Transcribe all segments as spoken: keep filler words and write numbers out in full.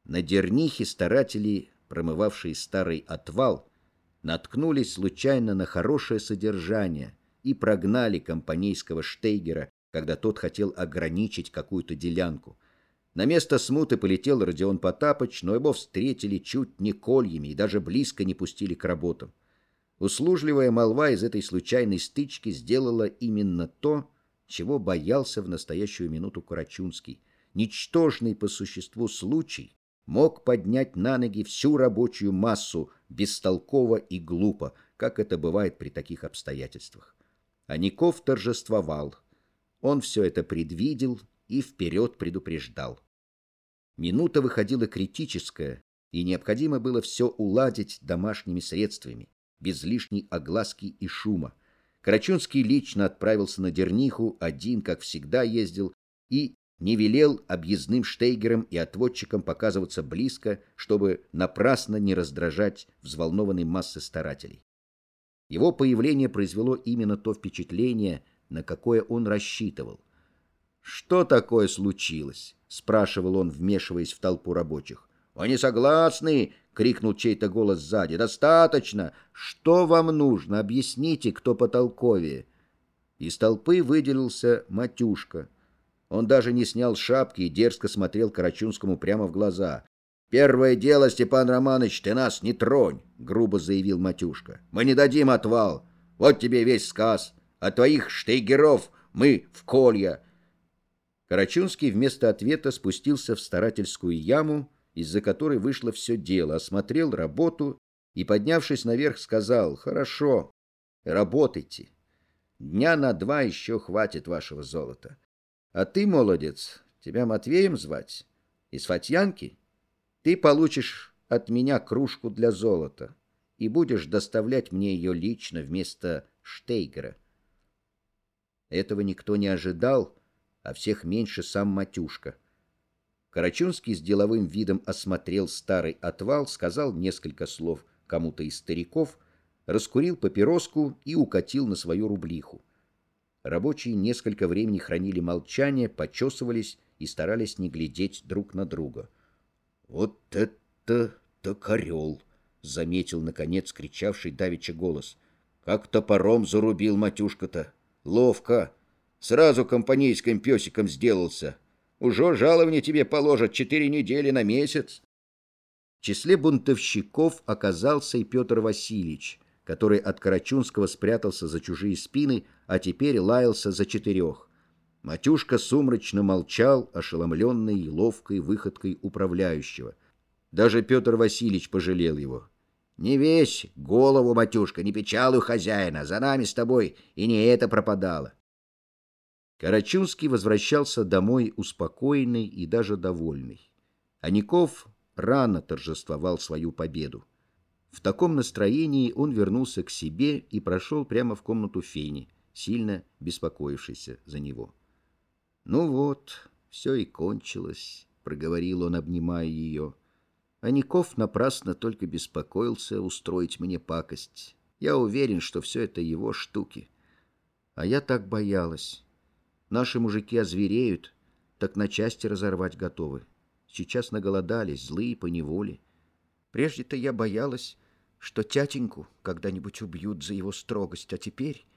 На Дернихе старатели, промывавшие старый отвал, наткнулись случайно на хорошее содержание и прогнали компанейского Штейгера, когда тот хотел ограничить какую-то делянку. На место смуты полетел Родион Потапыч, но его встретили чуть не кольями и даже близко не пустили к работам. Услужливая молва из этой случайной стычки сделала именно то, чего боялся в настоящую минуту Карачунский. Ничтожный по существу случай мог поднять на ноги всю рабочую массу бестолково и глупо, как это бывает при таких обстоятельствах. Аников торжествовал. Он все это предвидел и вперед предупреждал. Минута выходила критическая, и необходимо было все уладить домашними средствами, без лишней огласки и шума. Карачунский лично отправился на Дерниху, один, как всегда, ездил, и не велел объездным штейгерам и отводчикам показываться близко, чтобы напрасно не раздражать взволнованной массы старателей. Его появление произвело именно то впечатление, на какое он рассчитывал. «Что такое случилось?» — спрашивал он, вмешиваясь в толпу рабочих. «Они согласны!» — крикнул чей-то голос сзади. «Достаточно! Что вам нужно? Объясните, кто потолковее!» Из толпы выделился Матюшка. Он даже не снял шапки и дерзко смотрел Карачунскому прямо в глаза. «Первое дело, Степан Романович, ты нас не тронь!» — грубо заявил Матюшка. «Мы не дадим отвал! Вот тебе весь сказ! А твоих штейгеров мы в колья!» Карачунский вместо ответа спустился в старательскую яму, из-за которой вышло все дело, осмотрел работу и, поднявшись наверх, сказал: «Хорошо, работайте. Дня на два еще хватит вашего золота. А ты, молодец, тебя Матвеем звать? Из Фатьянки? Ты получишь от меня кружку для золота и будешь доставлять мне ее лично вместо Штейгера». Этого никто не ожидал, а всех меньше сам Матюшка. Карачунский с деловым видом осмотрел старый отвал, сказал несколько слов кому-то из стариков, раскурил папироску и укатил на свою рублиху. Рабочие несколько времени хранили молчание, почесывались и старались не глядеть друг на друга. «Вот это токарел!» — заметил, наконец, кричавший давеча голос. «Как топором зарубил Матюшка-то! Ловко! Сразу компанейским песиком сделался! Уже жалование тебе положат четыре недели на месяц!» В числе бунтовщиков оказался и Петр Васильевич, который от Карачунского спрятался за чужие спины, а теперь лаялся за четырех. Матюшка сумрачно молчал, ошеломленный ловкой выходкой управляющего. Даже Петр Васильевич пожалел его. «Не весь голову, Матюшка, не печалуй хозяина, за нами с тобой и не это пропадало». Карачунский возвращался домой успокоенный и даже довольный. Аников рано торжествовал свою победу. В таком настроении он вернулся к себе и прошел прямо в комнату Фени, сильно беспокоившейся за него. «Ну вот, все и кончилось», — проговорил он, обнимая ее. «Аников напрасно только беспокоился устроить мне пакость. Я уверен, что все это его штуки. А я так боялась. Наши мужики озвереют, так на части разорвать готовы. Сейчас наголодались, злые поневоле. Прежде-то я боялась, что тятеньку когда-нибудь убьют за его строгость, а теперь...»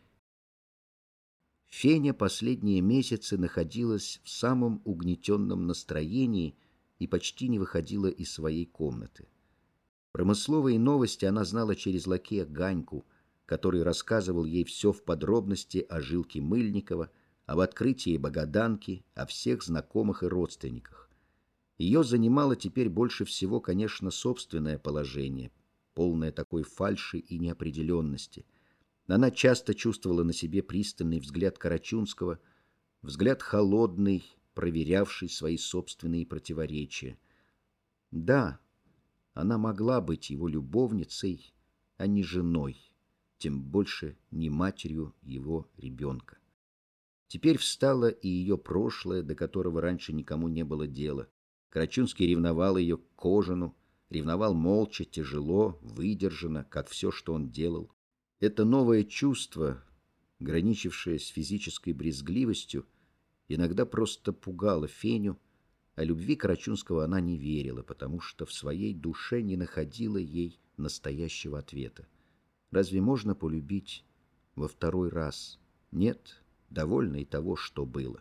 Феня последние месяцы находилась в самом угнетенном настроении и почти не выходила из своей комнаты. Промысловые новости она знала через лакея Ганьку, который рассказывал ей все в подробности о жилке Мыльникова, об открытии Богоданки, о всех знакомых и родственниках. Ее занимало теперь больше всего, конечно, собственное положение, полное такой фальши и неопределенности. Она часто чувствовала на себе пристальный взгляд Карачунского, взгляд холодный, проверявший свои собственные противоречия. Да, она могла быть его любовницей, а не женой, тем больше не матерью его ребенка. Теперь встало и ее прошлое, до которого раньше никому не было дела. Карачунский ревновал ее к Кожину, ревновал молча, тяжело, выдержанно, как все, что он делал. Это новое чувство, граничившее с физической брезгливостью, иногда просто пугало Феню, о любви Карачунского она не верила, потому что в своей душе не находила ей настоящего ответа. Разве можно полюбить во второй раз? Нет, довольно и того, что было.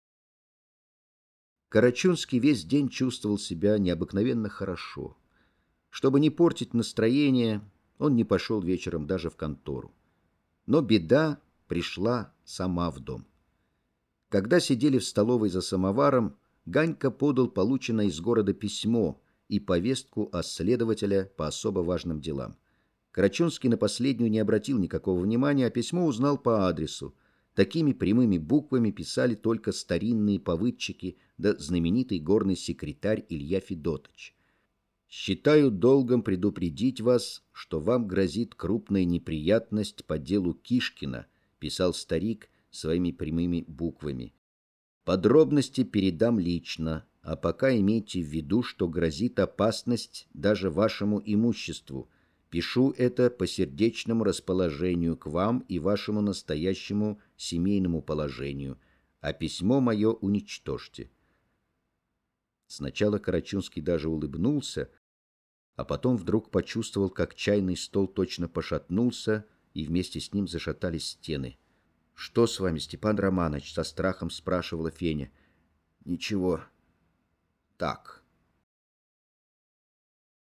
Карачунский весь день чувствовал себя необыкновенно хорошо. Чтобы не портить настроение, он не пошел вечером даже в контору. Но беда пришла сама в дом. Когда сидели в столовой за самоваром, Ганька подал полученное из города письмо и повестку от следователя по особо важным делам. Карачунский на последнюю не обратил никакого внимания, а письмо узнал по адресу. Такими прямыми буквами писали только старинные повыдчики да знаменитый горный секретарь Илья Федотыч. «Считаю долгом предупредить вас, что вам грозит крупная неприятность по делу Кишкина», писал старик своими прямыми буквами. «Подробности передам лично, а пока имейте в виду, что грозит опасность даже вашему имуществу. Пишу это по сердечному расположению к вам и вашему настоящему семейному положению, а письмо мое уничтожьте». Сначала Карачунский даже улыбнулся, а потом вдруг почувствовал, как чайный стол точно пошатнулся, и вместе с ним зашатались стены. «Что с вами, Степан Романович?» — со страхом спрашивала Феня. «Ничего. Так».